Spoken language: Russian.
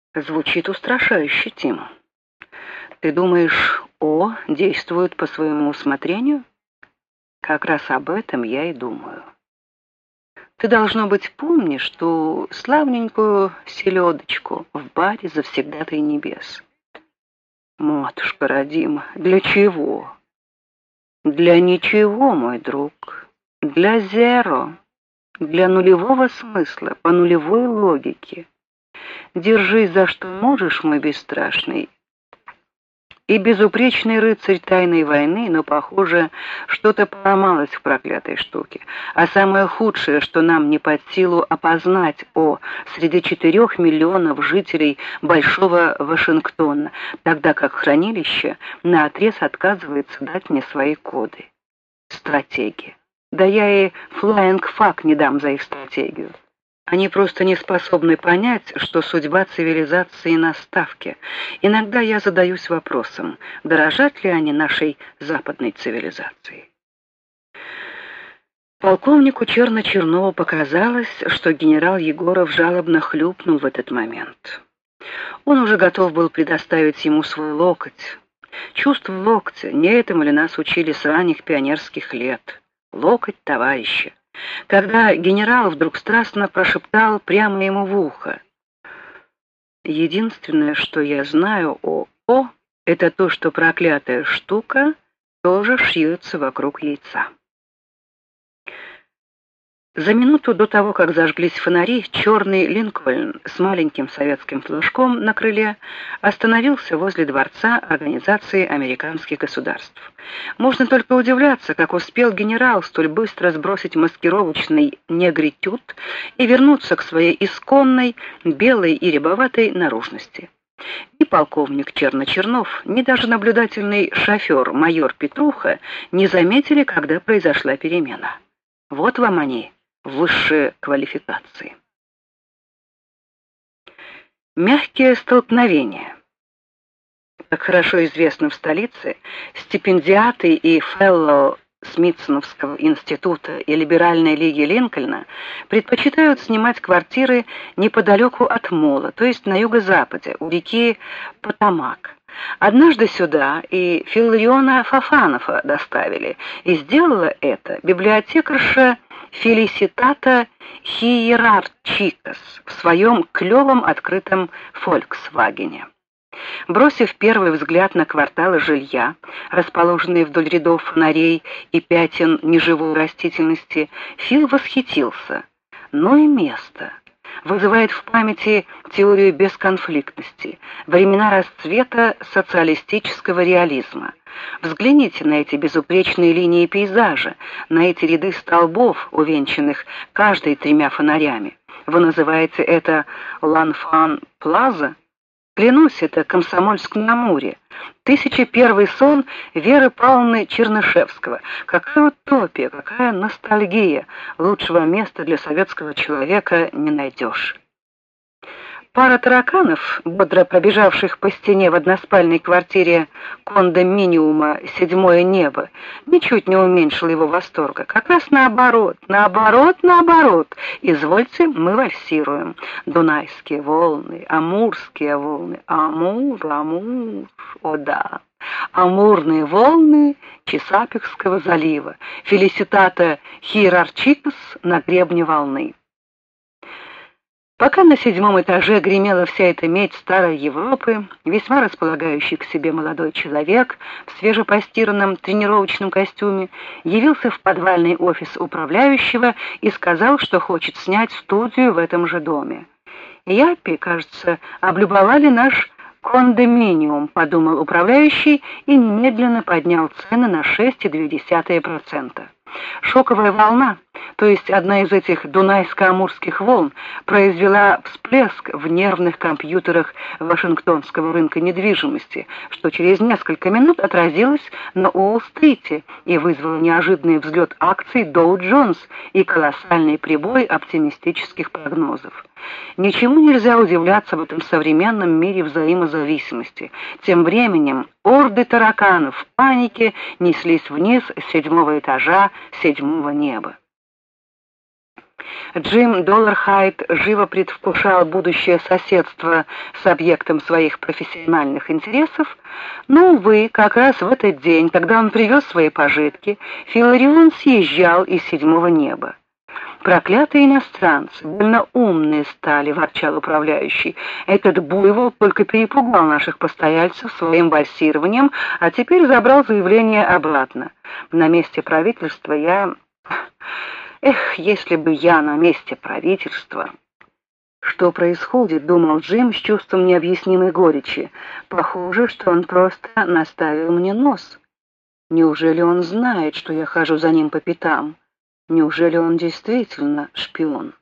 Звучит устрашающе, Тим. Ты думаешь, О действует по своему усмотрению? Как раз об этом я и думаю. Ты, должно быть, помнишь ту славненькую селедочку в баре «Завсегдатай небес». Матушка родима, для чего? Для ничего, мой друг. Для зеро. Для нулевого смысла, по нулевой логике. Держись за что можешь, мой бесстрашный и безупречный рыцарь тайной войны, но, похоже, что-то поломалось в проклятой штуке. А самое худшее, что нам не под силу опознать среди 4 миллионов жителей Большого Вашингтона, тогда как хранилище наотрез отказывается дать мне свои коды. Стратегия. Да я и flying fuck не дам за их стратегию. Они просто не способны понять, что судьба цивилизации на ставке. Иногда я задаюсь вопросом, дорожат ли они нашей западной цивилизацией. Полковнику Чернову показалось, что генерал Егоров жалобно хлюпнул в этот момент. Он уже готов был предоставить ему свой локоть. Чувство локтя, не этому ли нас учили с ранних пионерских лет? Локоть товарища. Когда генерал вдруг страстно прошептал прямо ему в ухо: «Единственное, что я знаю о О, это то, что проклятая штука тоже шьется вокруг яйца». За минуту до того, как зажглись фонари, черный Линкольн с маленьким советским флажком на крыле остановился возле дворца Организации американских государств. Можно только удивляться, как успел генерал столь быстро сбросить маскировочный негритюд и вернуться к своей исконной белой и рябоватой наружности. Ни полковник Чернов, ни даже наблюдательный шофер майор Петруха не заметили, когда произошла перемена. Вот вам они, высшие квалификации. Мягкие столкновения. Как хорошо известно в столице, стипендиаты и феллоу Смитсоновского института и Либеральной лиги Линкольна предпочитают снимать квартиры неподалеку от мола, то есть на юго-западе, у реки Потамак. Однажды сюда и Филариона Фофанова доставили, и сделала это библиотекарша Фелиситата Хиерарчикас в своем клевом открытом «Фольксвагене». Бросив первый взгляд на кварталы жилья, расположенные вдоль рядов фонарей и пятен неживой растительности, Фил восхитился. Но и место вызывает в памяти теорию бесконфликтности, времена расцвета социалистического реализма. Взгляните на эти безупречные линии пейзажа, на эти ряды столбов, увенчанных каждой 3 фонарями. Вы называете это Ланфан-Плаза? Клянусь, это Комсомольск-на-Амуре. 1001 сон Веры Павловны Чернышевского. Какая утопия, какая ностальгия. Лучшего места для советского человека не найдешь. Пара тараканов, бодро пробежавших по стене в односпальной квартире кондоминиума «Седьмое небо», ничуть не уменьшила его восторга. Как раз наоборот. Извольте, мы вальсируем. Дунайские волны, Амурские волны. Амур, о да. Амурные волны Чесапикского залива. Фелиситата Хиерарчикас на гребне волны. Пока на 7-м этаже гремела вся эта медь старой Европы, весьма располагающий к себе молодой человек в свежепостиранном тренировочном костюме явился в подвальный офис управляющего и сказал, что хочет снять студию в этом же доме. «Япи, кажется, облюбовали наш кондоминиум», — подумал управляющий и немедленно поднял цены на 6,2%. Шоковая волна, то есть одна из этих дунайско-амурских волн, произвела всплеск в нервных компьютерах Вашингтонского рынка недвижимости, что через несколько минут отразилось на Уолл-стрите и вызвало неожиданный взлет акций Dow Jones и колоссальный прибой оптимистических прогнозов. Ничему нельзя удивляться в этом современном мире взаимозависимости. Тем временем орды тараканов в панике неслись вниз с 7-го этажа 7-го неба. Джим Доллархайд живо предвкушал будущее соседство с объектом своих профессиональных интересов, но, увы, как раз в этот день, когда он привез свои пожитки, Филарион съезжал из седьмого неба. «Проклятые иностранцы, больно умные стали», — ворчал управляющий. «Этот буйвол только перепугал наших постояльцев своим вальсированием, а теперь забрал заявление обратно. На месте правительства я... Эх, если бы я на месте правительства...» «Что происходит?» — думал Джим с чувством необъяснимой горечи. «Похоже, что он просто наставил мне нос. Неужели он знает, что я хожу за ним по пятам? Неужели он действительно шпион?»